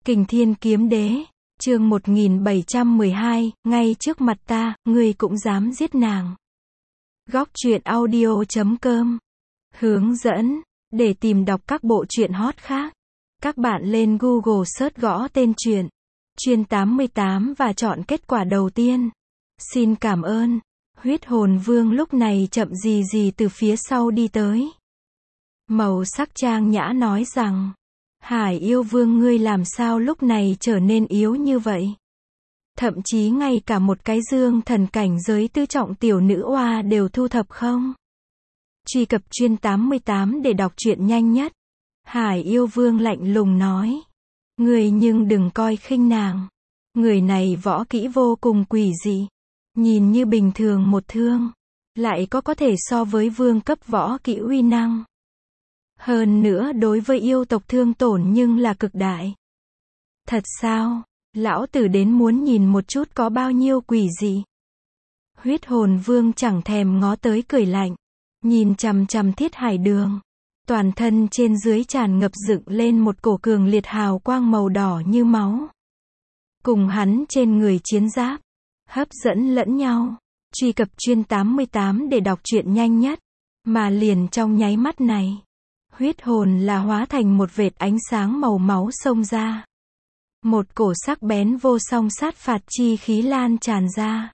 Kình Thiên Kiếm Đế, chương 1712, ngay trước mặt ta, ngươi cũng dám giết nàng. Góc truyện audio.com. Hướng dẫn, để tìm đọc các bộ truyện hot khác. Các bạn lên Google search gõ tên truyện, Chuyên 88 và chọn kết quả đầu tiên. Xin cảm ơn. Huyết hồn vương lúc này chậm gì gì từ phía sau đi tới. Màu sắc trang nhã nói rằng, Hải yêu vương ngươi làm sao lúc này trở nên yếu như vậy? Thậm chí ngay cả một cái dương thần cảnh giới tứ trọng tiểu nữ oa đều thu thập không? Truy cập Chuyên 88 để đọc truyện nhanh nhất. Hải yêu vương lạnh lùng nói. Ngươi nhưng đừng coi khinh nàng. Người này võ kỹ vô cùng quỷ dị. Nhìn như bình thường một thương, lại có thể so với vương cấp võ kỹ uy năng. Hơn nữa đối với yêu tộc thương tổn nhưng là cực đại. Thật sao? Lão tử đến muốn nhìn một chút có bao nhiêu quỷ dị. Huyết hồn vương chẳng thèm ngó tới cười lạnh. Nhìn chằm chằm Thiết Hải Đường. Toàn thân trên dưới tràn ngập dựng lên một cổ cường liệt hào quang màu đỏ như máu. Cùng hắn trên người chiến giáp, hấp dẫn lẫn nhau. Truy cập Chuyên 88 để đọc truyện nhanh nhất. Mà liền trong nháy mắt này, huyết hồn là hóa thành một vệt ánh sáng màu máu xông ra. Một cổ sắc bén vô song sát phạt chi khí lan tràn ra.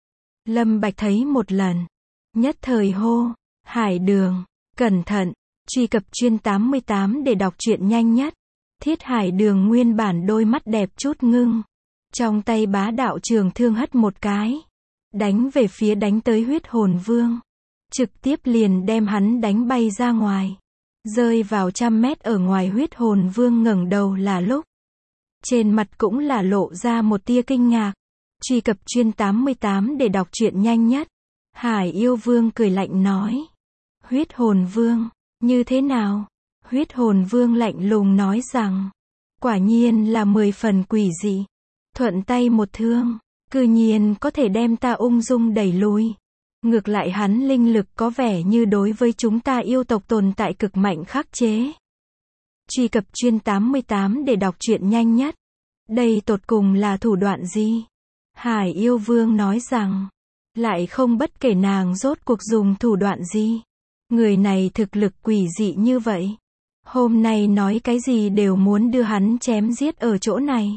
Lâm Bạch thấy một lần, nhất thời hô, Hải Đường, cẩn thận. Truy cập Chuyên 88 để đọc truyện nhanh nhất. Thiết Hải Đường nguyên bản đôi mắt đẹp chút ngưng. Trong tay bá đạo trường thương hất một cái. Đánh về phía đánh tới huyết hồn vương. Trực tiếp liền đem hắn đánh bay ra ngoài. Rơi vào 100 mét ở ngoài huyết hồn vương ngẩng đầu là lúc. Trên mặt cũng là lộ ra một tia kinh ngạc. Truy cập Chuyên 88 để đọc truyện nhanh nhất. Hải yêu vương cười lạnh nói. Huyết hồn vương, như thế nào? Huyết hồn vương lạnh lùng nói rằng. Quả nhiên là 10 phần quỷ dị. Thuận tay một thương, cư nhiên có thể đem ta ung dung đẩy lùi. Ngược lại hắn linh lực có vẻ như đối với chúng ta yêu tộc tồn tại cực mạnh khắc chế. Truy cập Chuyên 88 để đọc truyện nhanh nhất. Đây tột cùng là thủ đoạn gì? Hải yêu vương nói rằng, lại không bất kể nàng rốt cuộc dùng thủ đoạn gì. Người này thực lực quỷ dị như vậy. Hôm nay nói cái gì đều muốn đưa hắn chém giết ở chỗ này.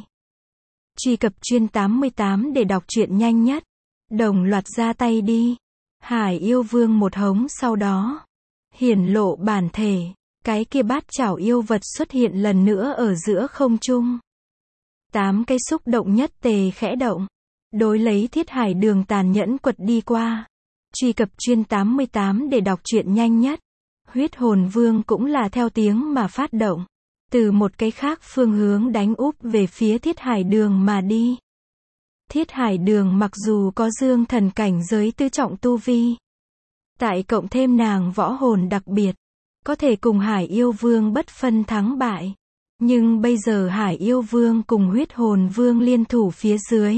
Truy cập Chuyên 88 để đọc truyện nhanh nhất. Đồng loạt ra tay đi. Hải yêu vương một hống sau đó. Hiển lộ bản thể. Cái kia bát chảo yêu vật xuất hiện lần nữa ở giữa không trung. 8 cái xúc động nhất tề khẽ động. Đối lấy Thiết Hải Đường tàn nhẫn quật đi qua. Truy cập Chuyên 88 để đọc truyện nhanh nhất. Huyết hồn vương cũng là theo tiếng mà phát động. Từ một cái khác phương hướng đánh úp về phía Thiết Hải Đường mà đi. Thiết Hải Đường mặc dù có dương thần cảnh giới tứ trọng tu vi. Tại cộng thêm nàng võ hồn đặc biệt. Có thể cùng Hải yêu vương bất phân thắng bại. Nhưng bây giờ Hải yêu vương cùng huyết hồn vương liên thủ phía dưới.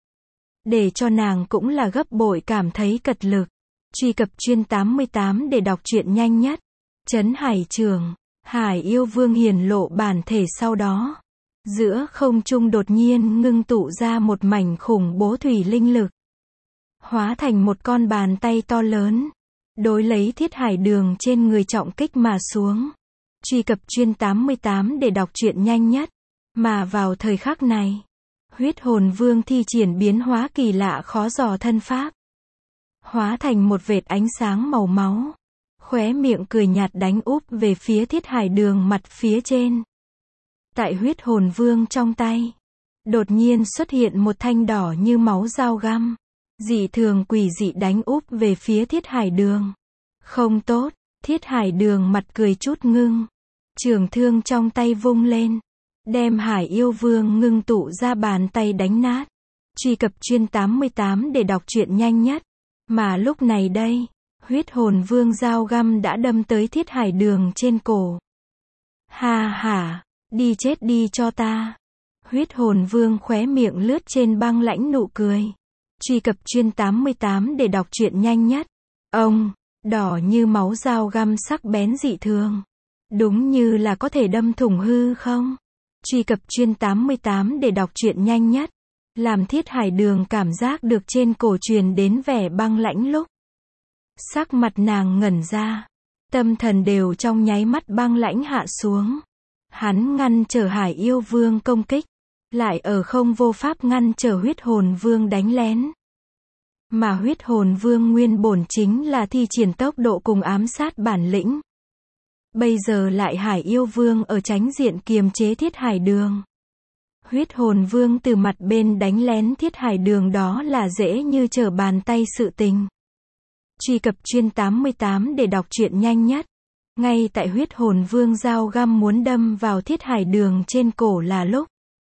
Để cho nàng cũng là gấp bội cảm thấy cật lực. Truy cập Chuyên 88 để đọc truyện nhanh nhất. Trấn Hải Trường. Hải yêu vương hiển lộ bản thể sau đó. Giữa không trung đột nhiên ngưng tụ ra một mảnh khủng bố thủy linh lực. Hóa thành một con bàn tay to lớn. Đối lấy Thiết Hải Đường trên người trọng kích mà xuống. Truy cập Chuyên 88 để đọc truyện nhanh nhất. Mà vào thời khắc này, huyết hồn vương thi triển biến hóa kỳ lạ khó dò thân pháp. Hóa thành một vệt ánh sáng màu máu. Khóe miệng cười nhạt đánh úp về phía Thiết Hải Đường mặt phía trên. Tại huyết hồn vương trong tay, đột nhiên xuất hiện một thanh đỏ như máu dao găm. Dị thường quỷ dị đánh úp về phía Thiết Hải Đường. Không tốt, Thiết Hải Đường mặt cười chút ngưng. Trường thương trong tay vung lên. Đem Hải yêu vương ngưng tụ ra bàn tay đánh nát. Truy cập Chuyên 88 để đọc truyện nhanh nhất. Mà lúc này đây, huyết hồn vương dao găm đã đâm tới Thiết Hải Đường trên cổ. Ha ha, đi chết đi cho ta. Huyết hồn vương khóe miệng lướt trên băng lãnh nụ cười. Truy cập Chuyên 88 để đọc truyện nhanh nhất. Ông, đỏ như máu dao găm sắc bén dị thường. Đúng như là có thể đâm thủng hư không. Truy cập Chuyên 88 để đọc truyện nhanh nhất. Làm Thiết Hải Đường cảm giác được trên cổ truyền đến vẻ băng lãnh lúc. Sắc mặt nàng ngẩn ra. Tâm thần đều trong nháy mắt băng lãnh hạ xuống. Hắn ngăn trở Hải Yêu Vương công kích. Lại ở không vô pháp ngăn trở Huyết Hồn Vương đánh lén. Mà Huyết Hồn Vương nguyên bổn chính là thi triển tốc độ cùng ám sát bản lĩnh. Bây giờ lại Hải Yêu Vương ở tránh diện kiềm chế Thiết Hải Đường. Huyết Hồn Vương từ mặt bên đánh lén Thiết Hải Đường đó là dễ như trở bàn tay sự tình. Truy cập Chuyên 88 để đọc truyện nhanh nhất. Ngay tại Huyết Hồn Vương dao găm muốn đâm vào Thiết Hải Đường trên cổ là lúc.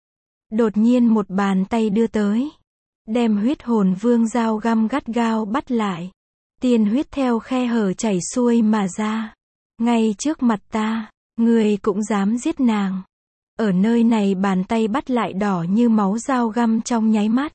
Đột nhiên một bàn tay đưa tới. Đem Huyết Hồn Vương dao găm gắt gao bắt lại. Tiên huyết theo khe hở chảy xuôi mà ra. Ngay trước mặt ta, ngươi cũng dám giết nàng. Ở nơi này bàn tay bắt lại đỏ như máu dao găm trong nháy mắt.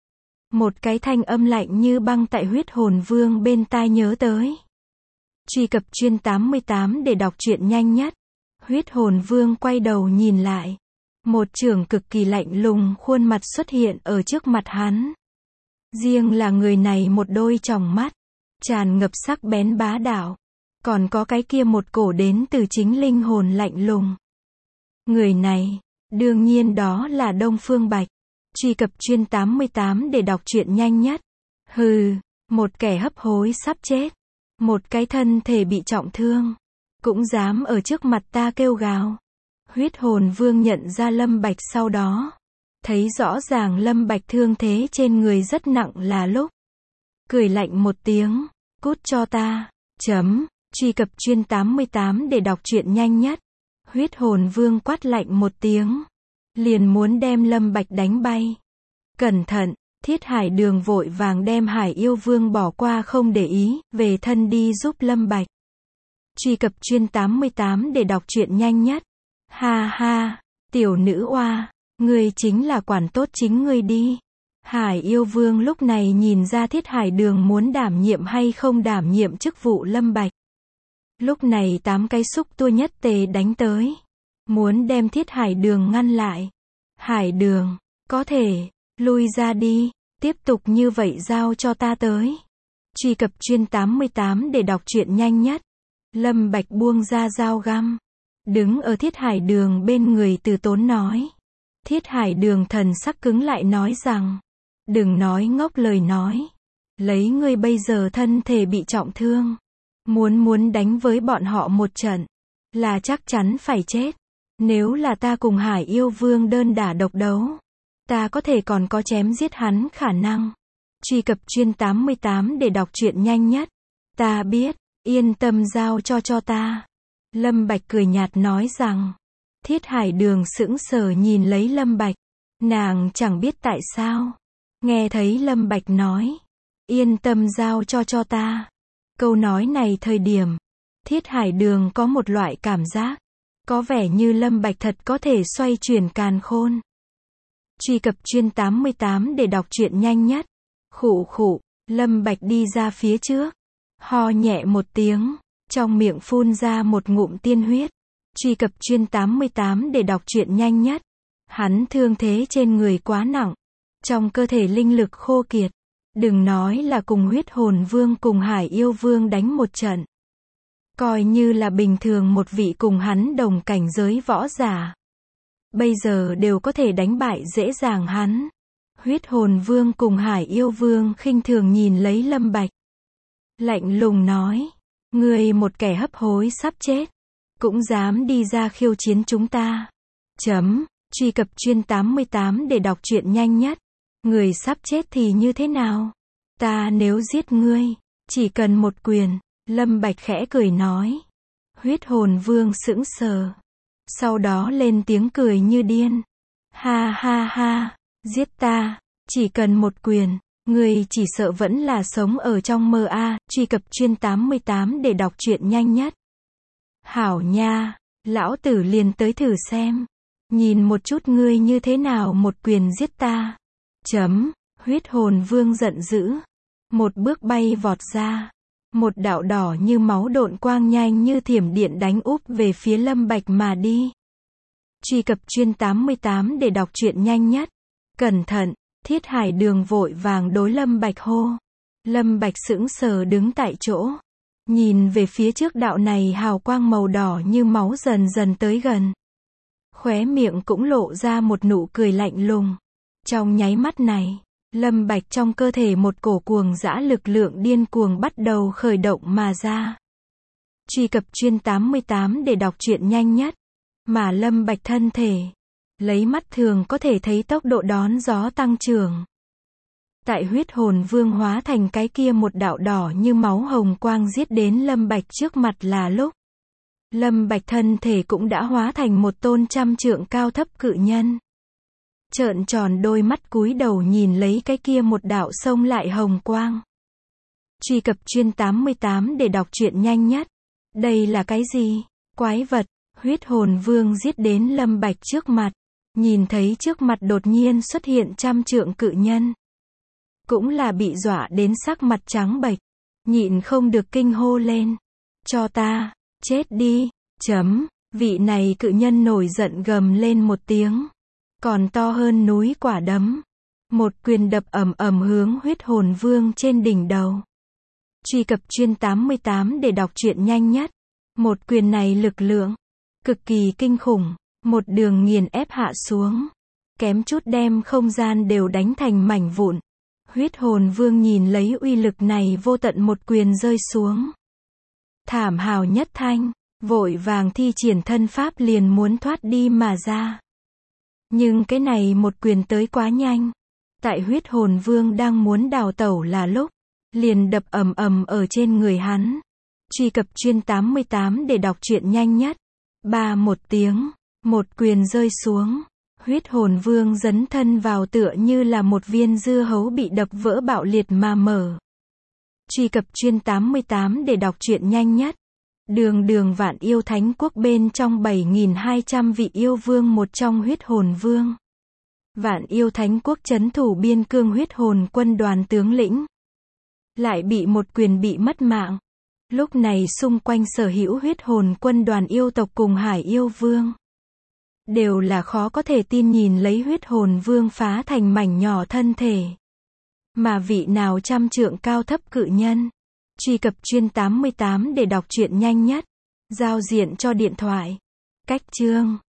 Một cái thanh âm lạnh như băng tại Huyết Hồn Vương bên tai nhớ tới. Truy cập Chuyên 88 để đọc truyện nhanh nhất. Huyết Hồn Vương quay đầu nhìn lại. Một chưởng cực kỳ lạnh lùng khuôn mặt xuất hiện ở trước mặt hắn. Riêng là người này một đôi tròng mắt, tràn ngập sắc bén bá đạo. Còn có cái kia một cổ đến từ chính linh hồn lạnh lùng. Người này, đương nhiên đó là Đông Phương Bạch. Truy cập Chuyên 88 để đọc truyện nhanh nhất. Hừ, một kẻ hấp hối sắp chết. Một cái thân thể bị trọng thương. Cũng dám ở trước mặt ta kêu gào. Huyết Hồn Vương nhận ra Lâm Bạch sau đó. Thấy rõ ràng Lâm Bạch thương thế trên người rất nặng là lúc. Cười lạnh một tiếng. Cút cho ta. Truy cập Chuyên 88 để đọc truyện nhanh nhất. Huyết Hồn Vương quát lạnh một tiếng. Liền muốn đem Lâm Bạch đánh bay. Cẩn thận, Thiết Hải Đường vội vàng đem Hải Yêu Vương bỏ qua không để ý, về thân đi giúp Lâm Bạch. Truy cập Chuyên 88 để đọc truyện nhanh nhất. Ha ha, tiểu nữ oa, ngươi chính là quản tốt chính ngươi đi. Hải Yêu Vương lúc này nhìn ra Thiết Hải Đường muốn đảm nhiệm hay không đảm nhiệm chức vụ Lâm Bạch. Lúc này 8 cái xúc tua nhất tề đánh tới. Muốn đem Thiết Hải Đường ngăn lại. Hải Đường, có thể, lui ra đi, tiếp tục như vậy giao cho ta tới. Truy cập Chuyên 88 để đọc truyện nhanh nhất. Lâm Bạch buông ra dao găm. Đứng ở Thiết Hải Đường bên người Từ Tốn nói. Thiết Hải Đường thần sắc cứng lại nói rằng. Đừng nói ngốc lời nói. Lấy ngươi bây giờ thân thể bị trọng thương. Muốn đánh với bọn họ một trận. Là chắc chắn phải chết. Nếu là ta cùng Hải Yêu Vương đơn đả độc đấu. Ta có thể còn có chém giết hắn khả năng. Truy cập Chuyên 88 để đọc truyện nhanh nhất. Ta biết, yên tâm giao cho ta. Lâm Bạch cười nhạt nói rằng. Thiết Hải Đường sững sờ nhìn lấy Lâm Bạch. Nàng chẳng biết tại sao. Nghe thấy Lâm Bạch nói. Yên tâm giao cho ta. Câu nói này thời điểm. Thiết Hải Đường có một loại cảm giác. Có vẻ như Lâm Bạch thật có thể xoay chuyển càn khôn. Truy cập Chuyên 88 để đọc truyện nhanh nhất. Khụ khụ, Lâm Bạch đi ra phía trước. Ho nhẹ một tiếng. Trong miệng phun ra một ngụm tiên huyết. Truy cập Chuyên 88 để đọc truyện nhanh nhất. Hắn thương thế trên người quá nặng. Trong cơ thể linh lực khô kiệt. Đừng nói là cùng Huyết Hồn Vương cùng Hải Yêu Vương đánh một trận. Coi như là bình thường một vị cùng hắn đồng cảnh giới võ giả. Bây giờ đều có thể đánh bại dễ dàng hắn. Huyết Hồn Vương cùng Hải Yêu Vương khinh thường nhìn lấy Lâm Bạch. Lạnh lùng nói. Ngươi một kẻ hấp hối sắp chết. Cũng dám đi ra khiêu chiến chúng ta. Truy cập Chuyên 88 để đọc truyện nhanh nhất. Người sắp chết thì như thế nào? Ta nếu giết ngươi, chỉ cần một quyền. Lâm Bạch khẽ cười nói. Huyết Hồn Vương sững sờ. Sau đó lên tiếng cười như điên. Ha ha ha, giết ta, chỉ cần một quyền. Ngươi chỉ sợ vẫn là sống ở trong mơ a. Truy cập Chuyên 88 để đọc truyện nhanh nhất. Hảo nha, lão tử liền tới thử xem. Nhìn một chút ngươi như thế nào một quyền giết ta. Huyết Hồn Vương giận dữ. Một bước bay vọt ra. Một đạo đỏ như máu độn quang nhanh như thiểm điện đánh úp về phía Lâm Bạch mà đi. Truy cập chuyên 88 để đọc truyện nhanh nhất. Cẩn thận, Thiết Hải Đường vội vàng đối Lâm Bạch hô. Lâm Bạch sững sờ đứng tại chỗ. Nhìn về phía trước đạo này hào quang màu đỏ như máu dần dần tới gần. Khóe miệng cũng lộ ra một nụ cười lạnh lùng. Trong nháy mắt này, Lâm Bạch trong cơ thể một cổ cuồng dã lực lượng điên cuồng bắt đầu khởi động mà ra. Truy cập chuyên 88 để đọc truyện nhanh nhất. Mà Lâm Bạch thân thể, lấy mắt thường có thể thấy tốc độ đón gió tăng trưởng. Tại huyết hồn vương hóa thành cái kia một đạo đỏ như máu hồng quang giết đến Lâm Bạch trước mặt là lúc. Lâm Bạch thân thể cũng đã hóa thành một tôn trăm trượng cao thấp cự nhân. Trợn tròn đôi mắt cúi đầu nhìn lấy cái kia một đạo xông lại hồng quang. Truy cập chuyên 88 để đọc truyện nhanh nhất. Đây là cái gì? Quái vật. Huyết hồn vương giết đến Lâm Bạch trước mặt. Nhìn thấy trước mặt đột nhiên xuất hiện trăm trượng cự nhân. Cũng là bị dọa đến sắc mặt trắng bệch. Nhịn không được kinh hô lên. Cho ta, chết đi, vị này cự nhân nổi giận gầm lên một tiếng. Còn to hơn núi quả đấm. Một quyền đập ầm ầm hướng huyết hồn vương trên đỉnh đầu. Truy cập chuyên 88 để đọc truyện nhanh nhất. Một quyền này lực lượng cực kỳ kinh khủng, một đường nghiền ép hạ xuống, kém chút đem không gian đều đánh thành mảnh vụn. Huyết hồn vương nhìn lấy uy lực này vô tận một quyền rơi xuống. Thảm hào nhất thanh, vội vàng thi triển thân pháp liền muốn thoát đi mà ra. Nhưng cái này một quyền tới quá nhanh. Tại huyết hồn vương đang muốn đào tẩu là lúc, liền đập ầm ầm ở trên người hắn. Truy cập chuyên 88 để đọc truyện nhanh nhất. Một tiếng, một quyền rơi xuống. Huyết hồn vương dấn thân vào tựa như là một viên dưa hấu bị đập vỡ bạo liệt mà mở. Truy cập chuyên 88 để đọc truyện nhanh nhất. Đường Vạn Yêu Thánh Quốc bên trong 7.200 vị yêu vương một trong huyết hồn vương. Vạn Yêu Thánh Quốc trấn thủ biên cương huyết hồn quân đoàn tướng lĩnh. Lại bị một quyền bị mất mạng. Lúc này xung quanh sở hữu huyết hồn quân đoàn yêu tộc cùng Hải Yêu Vương. Đều là khó có thể tin nhìn lấy huyết hồn vương phá thành mảnh nhỏ thân thể. Mà vị nào trăm trượng cao thấp cự nhân. Truy cập chuyên 88 để đọc truyện nhanh nhất. Giao diện cho điện thoại. Cách chương.